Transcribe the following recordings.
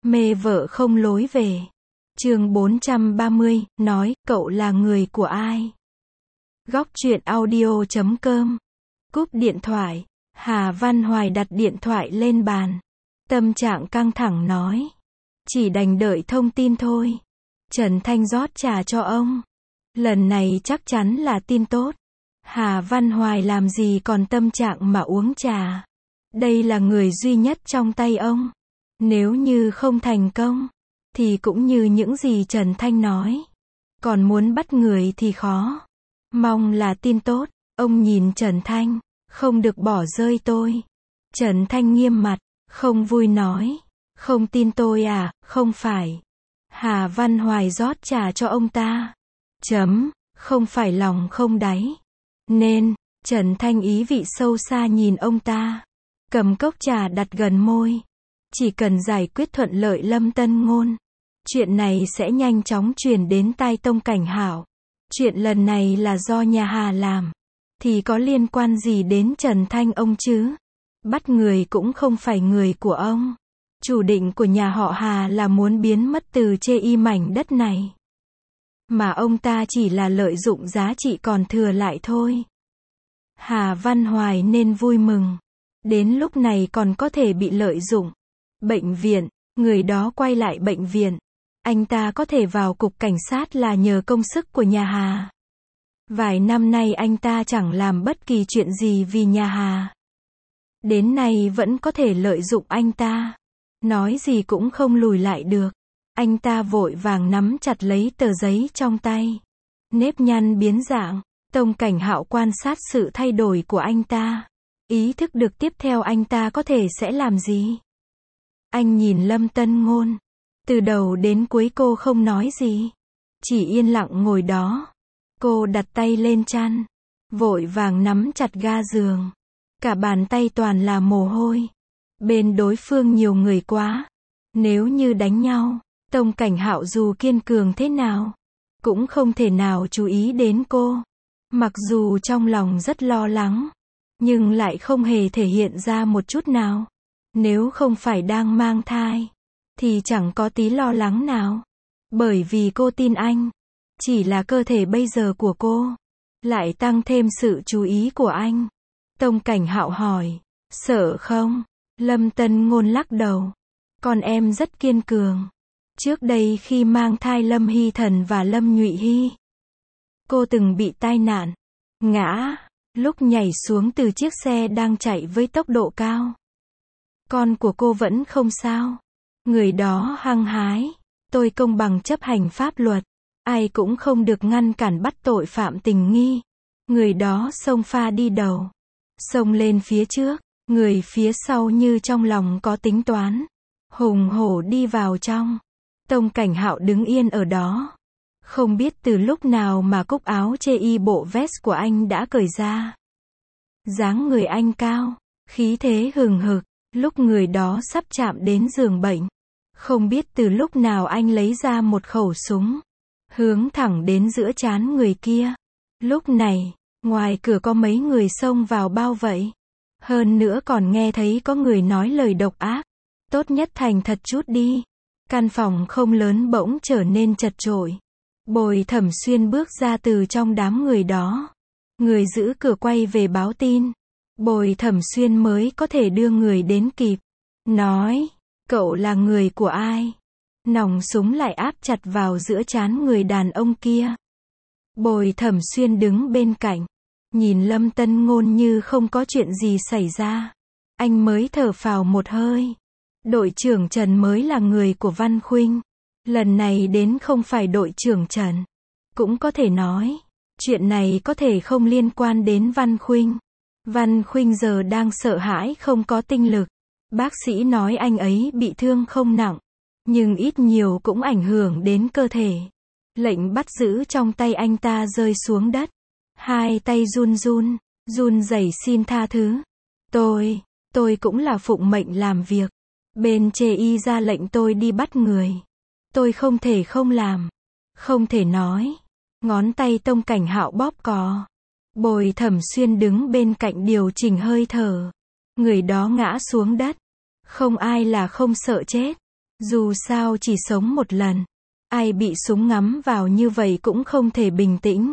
Mê vợ không lối về. Chương 430, nói, cậu là người của ai? Góc truyện audio.com. Cúp điện thoại, Hà Văn Hoài đặt điện thoại lên bàn. Tâm trạng căng thẳng nói. Chỉ đành đợi thông tin thôi. Trần Thanh rót trà cho ông. Lần này chắc chắn là tin tốt. Hà Văn Hoài làm gì còn tâm trạng mà uống trà. Đây là người duy nhất trong tay ông. Nếu như không thành công, thì cũng như những gì Trần Thanh nói. Còn muốn bắt người thì khó. Mong là tin tốt. Ông nhìn Trần Thanh. Không được bỏ rơi tôi. Trần Thanh nghiêm mặt. Không vui nói. Không tin tôi à? Không phải. Hà Văn Hoài rót trà cho ông ta. Không phải lòng không đáy. Nên, Trần Thanh ý vị sâu xa nhìn ông ta. Cầm cốc trà đặt gần môi. Chỉ cần giải quyết thuận lợi Lâm Tân Ngôn, chuyện này sẽ nhanh chóng truyền đến tai Tông Cảnh Hạo. Chuyện lần này là do nhà Hà làm, thì có liên quan gì đến Trần Thanh ông chứ? Bắt người cũng không phải người của ông. Chủ định của nhà họ Hà là muốn biến mất từ chê y mảnh đất này. Mà ông ta chỉ là lợi dụng giá trị còn thừa lại thôi. Hà Văn Hoài nên vui mừng. Đến lúc này còn có thể bị lợi dụng. Bệnh viện, người đó quay lại bệnh viện. Anh ta có thể vào cục cảnh sát là nhờ công sức của nhà Hà. Vài năm nay anh ta chẳng làm bất kỳ chuyện gì vì nhà Hà. Đến nay vẫn có thể lợi dụng anh ta. Nói gì cũng không lùi lại được. Anh ta vội vàng nắm chặt lấy tờ giấy trong tay. Nếp nhăn biến dạng. Tông Cảnh Hạo quan sát sự thay đổi của anh ta. Ý thức được tiếp theo anh ta có thể sẽ làm gì. Anh nhìn Lâm Tân Ngôn. Từ đầu đến cuối cô không nói gì. Chỉ yên lặng ngồi đó. Cô đặt tay lên chăn. Vội vàng nắm chặt ga giường. Cả bàn tay toàn là mồ hôi. Bên đối phương nhiều người quá. Nếu như đánh nhau, Tông Cảnh Hạo dù kiên cường thế nào, cũng không thể nào chú ý đến cô. Mặc dù trong lòng rất lo lắng, nhưng lại không hề thể hiện ra một chút nào. Nếu không phải đang mang thai, thì chẳng có tí lo lắng nào. Bởi vì cô tin anh. Chỉ là cơ thể bây giờ của cô lại tăng thêm sự chú ý của anh. Tông Cảnh Hạo hỏi. Sợ không? Lâm Tân Ngôn lắc đầu. Con em rất kiên cường. Trước đây khi mang thai Lâm Hy Thần và Lâm Nhụy Hy, cô từng bị tai nạn, ngã, lúc nhảy xuống từ chiếc xe đang chạy với tốc độ cao. Con của cô vẫn không sao. Người đó hăng hái. Tôi công bằng chấp hành pháp luật. Ai cũng không được ngăn cản bắt tội phạm tình nghi. Người đó xông pha đi đầu. Xông lên phía trước. Người phía sau như trong lòng có tính toán. Hùng hổ đi vào trong. Tông Cảnh Hạo đứng yên ở đó. Không biết từ lúc nào mà cúc áo chê y bộ vest của anh đã cởi ra. Dáng người anh cao. Khí thế hừng hực. Lúc người đó sắp chạm đến giường bệnh. Không biết từ lúc nào anh lấy ra một khẩu súng. Hướng thẳng đến giữa trán người kia. Lúc này, ngoài cửa có mấy người xông vào bao vây. Hơn nữa còn nghe thấy có người nói lời độc ác. Tốt nhất thành thật chút đi. Căn phòng không lớn bỗng trở nên chật chội. Bồi Thẩm Xuyên bước ra từ trong đám người đó. Người giữ cửa quay về báo tin. Bồi Thẩm Xuyên mới có thể đưa người đến kịp. Nói, cậu là người của ai? Nòng súng lại áp chặt vào giữa trán người đàn ông kia. Bồi Thẩm Xuyên đứng bên cạnh. Nhìn Lâm Tân Ngôn như không có chuyện gì xảy ra. Anh mới thở phào một hơi. Đội trưởng Trần mới là người của Văn Khuynh. Lần này đến không phải đội trưởng Trần. Cũng có thể nói, chuyện này có thể không liên quan đến Văn Khuynh. Văn Khuynh giờ đang sợ hãi không có tinh lực. Bác sĩ nói anh ấy bị thương không nặng, nhưng ít nhiều cũng ảnh hưởng đến cơ thể. Lệnh bắt giữ trong tay anh ta rơi xuống đất. Hai tay run rẩy xin tha thứ. Tôi cũng là phụng mệnh làm việc. Bên chê y ra lệnh tôi đi bắt người. Tôi không thể không làm. Không thể nói. Ngón tay Tông Cảnh Hạo bóp cò. Bồi Thẩm Xuyên đứng bên cạnh điều chỉnh hơi thở. Người đó ngã xuống đất. Không ai là không sợ chết. Dù sao chỉ sống một lần, ai bị súng ngắm vào như vậy cũng không thể bình tĩnh.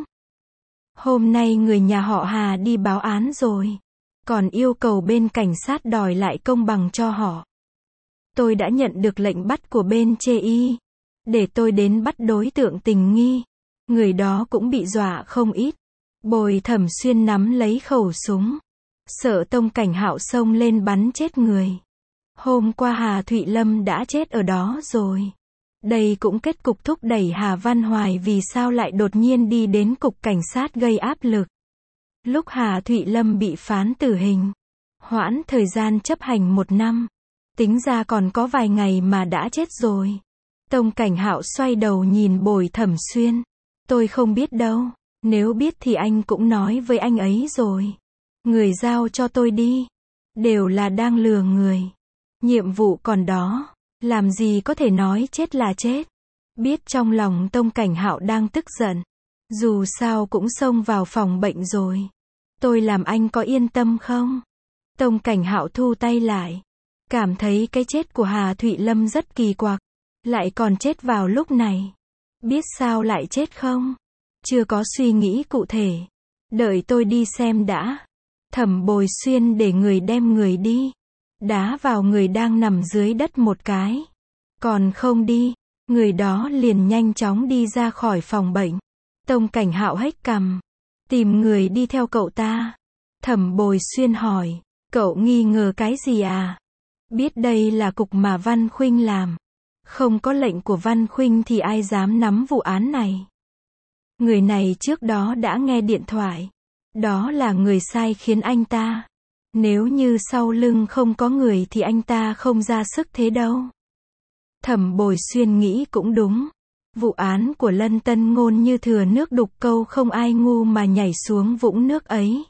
Hôm nay người nhà họ Hà đi báo án rồi, còn yêu cầu bên cảnh sát đòi lại công bằng cho họ. Tôi đã nhận được lệnh bắt của bên chê y, để tôi đến bắt đối tượng tình nghi. Người đó cũng bị dọa không ít. Bồi Thẩm Xuyên nắm lấy khẩu súng, sợ Tông Cảnh Hạo xông lên bắn chết người. Hôm qua Hà Thụy Lâm đã chết ở đó rồi. Đây cũng kết cục thúc đẩy Hà Văn Hoài vì sao lại đột nhiên đi đến cục cảnh sát gây áp lực. Lúc Hà Thụy Lâm bị phán tử hình, hoãn thời gian chấp hành 1 năm. Tính ra còn có vài ngày mà đã chết rồi. Tông Cảnh Hạo xoay đầu nhìn Bồi Thẩm Xuyên. Tôi không biết đâu. Nếu biết thì anh cũng nói với anh ấy rồi. Người giao cho tôi đi. Đều là đang lừa người. Nhiệm vụ còn đó. Làm gì có thể nói chết là chết. Biết trong lòng Tông Cảnh Hạo đang tức giận. Dù sao cũng xông vào phòng bệnh rồi. Tôi làm anh có yên tâm không? Tông Cảnh Hạo thu tay lại. Cảm thấy cái chết của Hà Thụy Lâm rất kỳ quặc. Lại còn chết vào lúc này. Biết sao lại chết không? Chưa có suy nghĩ cụ thể. Đợi tôi đi xem đã. Thẩm Bồi Xuyên để người đem người đi. Đá vào người đang nằm dưới đất một cái. Còn không đi, người đó liền nhanh chóng đi ra khỏi phòng bệnh. Tông Cảnh Hạo hếch cằm. Tìm người đi theo cậu ta. Thẩm Bồi Xuyên hỏi. Cậu nghi ngờ cái gì à? Biết đây là cục mà Văn Khuynh làm. Không có lệnh của Văn Khuynh thì ai dám nắm vụ án này. Người này trước đó đã nghe điện thoại. Đó là người sai khiến anh ta. Nếu như sau lưng không có người thì anh ta không ra sức thế đâu. Thẩm Bồi Xuyên nghĩ cũng đúng. Vụ án của Lân Tân Ngôn như thừa nước đục câu, không ai ngu mà nhảy xuống vũng nước ấy.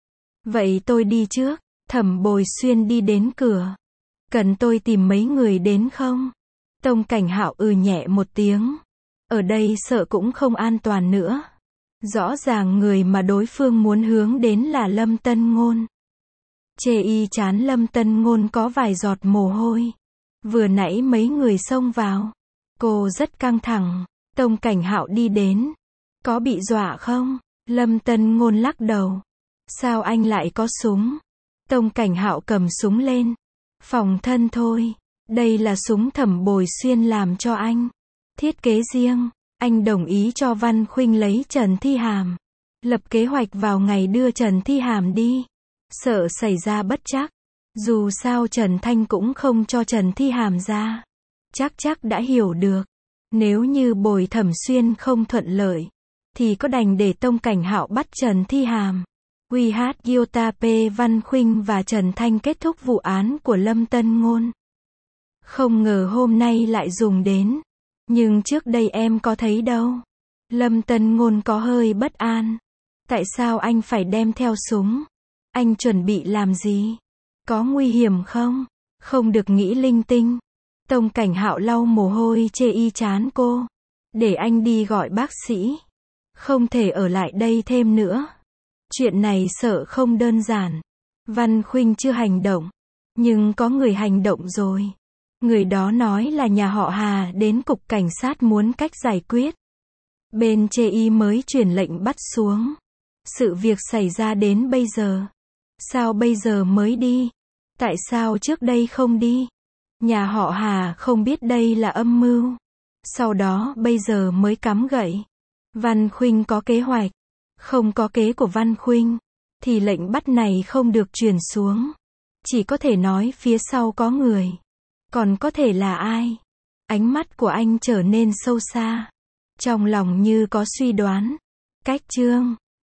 Vậy tôi đi trước. Thẩm Bồi Xuyên đi đến cửa. Cần tôi tìm mấy người đến không? Tông Cảnh Hạo nhẹ một tiếng. Ở đây sợ cũng không an toàn nữa. Rõ ràng người mà đối phương muốn hướng đến là Lâm Tân Ngôn. Chê y chán Lâm Tân Ngôn có vài giọt mồ hôi. Vừa nãy mấy người xông vào. Cô rất căng thẳng. Tông Cảnh Hạo đi đến. Có bị dọa không? Lâm Tân Ngôn lắc đầu. Sao anh lại có súng? Tông Cảnh Hạo cầm súng lên. Phòng thân thôi. Đây là súng Thẩm Bồi Xuyên làm cho anh. Thiết kế riêng. Anh đồng ý cho Văn Khuynh lấy Trần Thi Hàm. Lập kế hoạch vào ngày đưa Trần Thi Hàm đi. Sợ xảy ra bất trắc. Dù sao Trần Thanh cũng không cho Trần Thi Hàm ra. Chắc đã hiểu được. Nếu như Bồi Thẩm Xuyên không thuận lợi, thì có đành để Tông Cảnh Hạo bắt Trần Thi Hàm. QH Yota P Văn Khuynh và Trần Thanh kết thúc vụ án của Lâm Tân Ngôn. Không ngờ hôm nay lại dùng đến. Nhưng trước đây em có thấy đâu. Lâm Tân Ngôn có hơi bất an. Tại sao anh phải đem theo súng? Anh chuẩn bị làm gì? Có nguy hiểm không? Không được nghĩ linh tinh. Tông Cảnh Hạo lau mồ hôi chê y chán cô. Để anh đi gọi bác sĩ. Không thể ở lại đây thêm nữa. Chuyện này sợ không đơn giản. Văn Khuynh chưa hành động. Nhưng có người hành động rồi. Người đó nói là nhà họ Hà đến cục cảnh sát muốn cách giải quyết. Bên chê y mới truyền lệnh bắt xuống. Sự việc xảy ra đến bây giờ. Sao bây giờ mới đi? Tại sao trước đây không đi? Nhà họ Hà không biết đây là âm mưu. Sau đó bây giờ mới cắm gậy. Văn Khuynh có kế hoạch. Không có kế của Văn Khuynh thì lệnh bắt này không được truyền xuống. Chỉ có thể nói phía sau có người. Còn có thể là ai? Ánh mắt của anh trở nên sâu xa. Trong lòng như có suy đoán. Cách chương